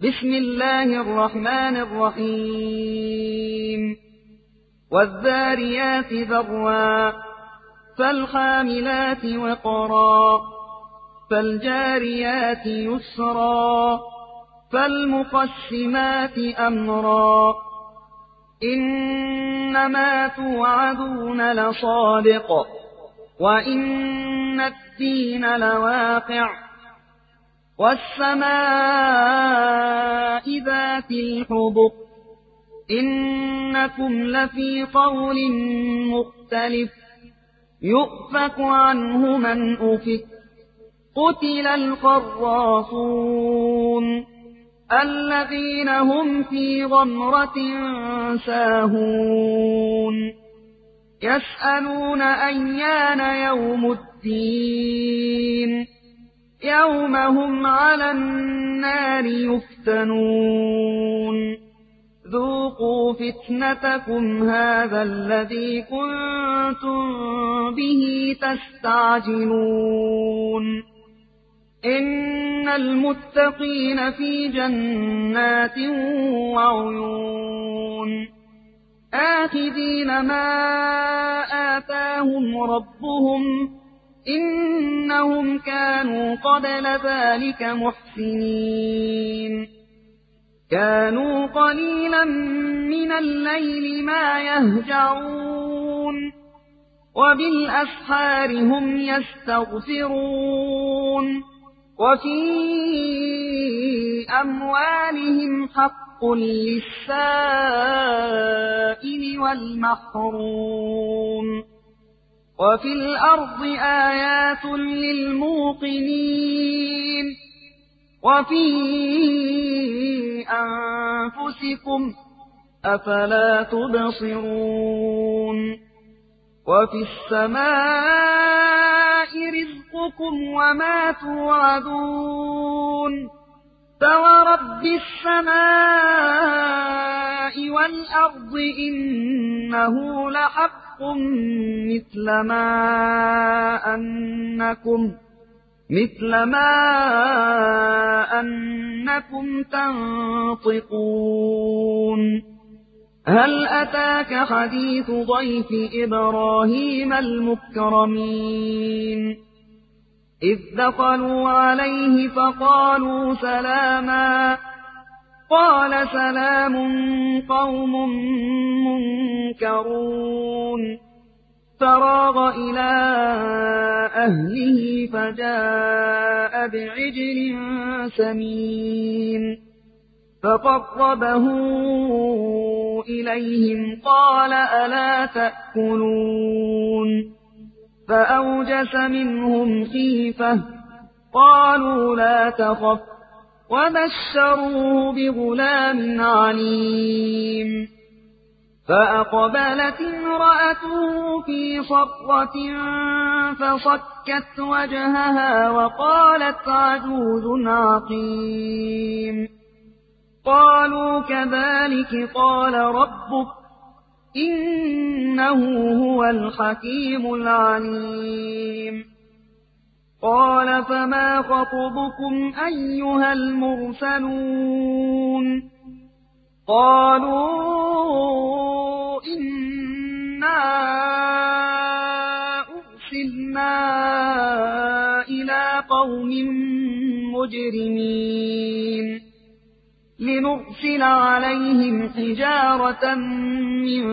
بسم الله الرحمن الرحيم والذاريات ذروا فالحاملات وقرا فالجاريات يسرا فالمقسمات أمرا إنما توعدون لصادق وإن الدين لواقع والسماء ذات الحبك إنكم لفي قول مختلف يؤفك عنه من أفك قتل الخراصون الذين هم في غمرة ساهون يسألون أيان يوم الدين يوم هم على النار يفتنون ذوقوا فتنتكم هذا الذي كنتم به تستعجلون إن المتقين في جنات وعيون آخذين ما آتاهم ربهم إنهم كانوا قبل ذلك محسنين كانوا قليلا من الليل ما يهجعون وبالأسحار هم يستغفرون وفي أموالهم حق للسائل والمحروم وفي الأرض آيات للموقنين وفي أنفسكم أفلا تبصرون وفي السماء رزقكم وما توعدون فورب السماء والأرض إنه لحق مثل ما أنكم تنطقون هل أتاك حديث ضيف إبراهيم المكرمين إذ دخلوا عليه فقالوا سلاما قال سلام قوم منكرون فراغ إلى أهله فجاء بعجل سمين فقربه إليهم قال ألا تأكلون فأوجس منهم خيفة قالوا لا تخف وبشروه بغلام عليم فأقبلت امرأته في صرة فصكت وجهها وقالت عجوز عقيم قالوا كذلك قال ربك إنه هو الحكيم العليم قال فما خطبكم أيها المرسلون قالوا إنا أرسلنا إلى قوم مجرمين لنرسل عليهم حجارة من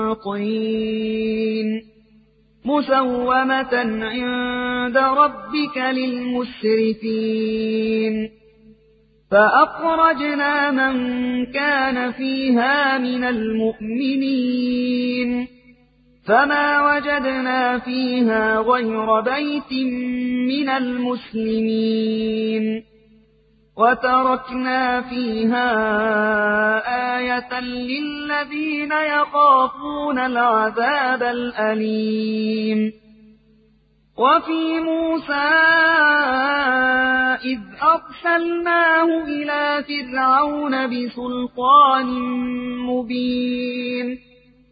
طين مسومة عند ربك للمسرفين فأخرجنا من كان فيها من المؤمنين فما وجدنا فيها غير بيت من المسلمين وتركنا فيها آية للذين يخافون العذاب الأليم وفي موسى إذ أرسلناه إلى فرعون بسلطان مبين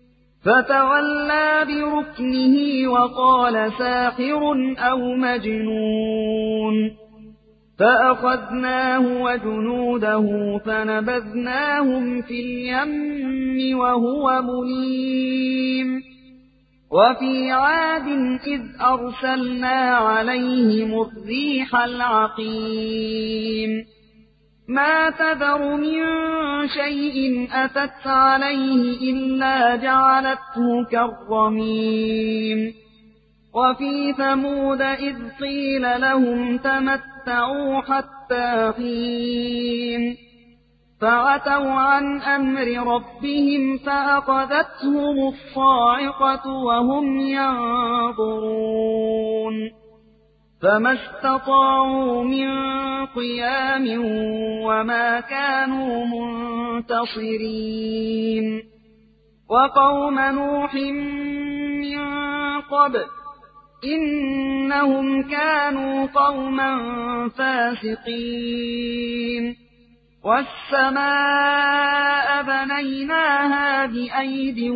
فتولى بركنه وقال ساحر أو مجنون فأخذناه وجنوده فنبذناهم في اليم وهو مليم وفي عاد إذ أرسلنا عليهم الريح العقيم ما تذر من شيء أتت عليه إلا جعلته كالرميم وفي ثمود إذ قيل لهم تمتعوا حتى حين فعتوا عن أمر ربهم فأخذتهم الصاعقة وهم ينظرون فما استطاعوا من قيام وما كانوا منتصرين وقوم نوح من قبل إنهم كانوا قوما فاسقين والسماء بنيناها بأيد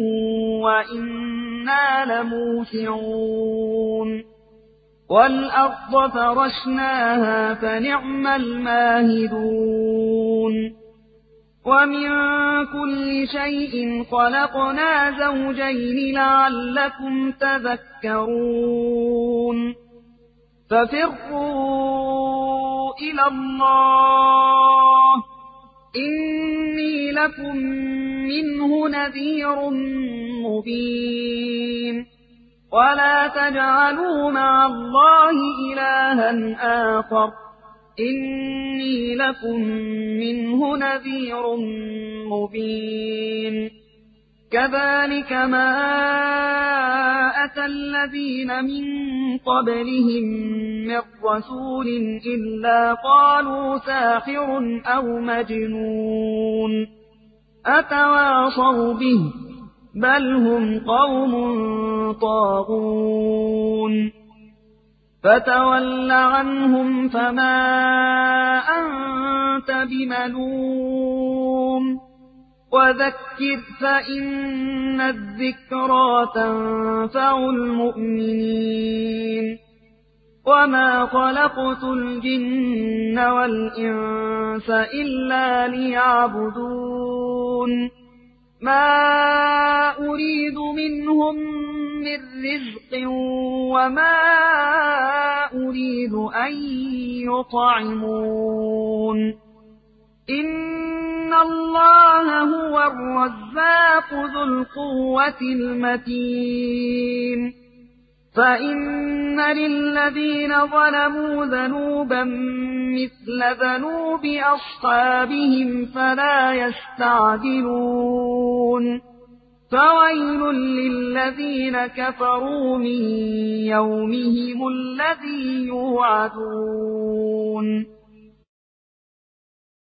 وإنا لموسعون والأرض فرشناها فنعم الماهدون ومن كل شيء خلقنا زوجين لعلكم تذكرون ففروا إلى الله إني لكم منه نذير مبين ولا تجعلوا مع الله إلها آخر إني لكم منه نذير مبين كذلك ما أتى الذين من قبلهم من رسول إلا قالوا ساحر أو مجنون أتواصوا به بل هم قوم طاغون فتول عنهم فما أنت بملوم وذكر فإن الذكرى تنفع المؤمنين وما خلقت الجن والإنس إلا ليعبدون ما أريد منهم من رزق وما أريد أن يطعمون إن الله هو الرزاق ذو القوة المتين فإن للذين ظلموا ذنوبا مثل ذنوب أصحابهم فلا يستعجلون فويل للذين كفروا من يومهم الذي يوعدون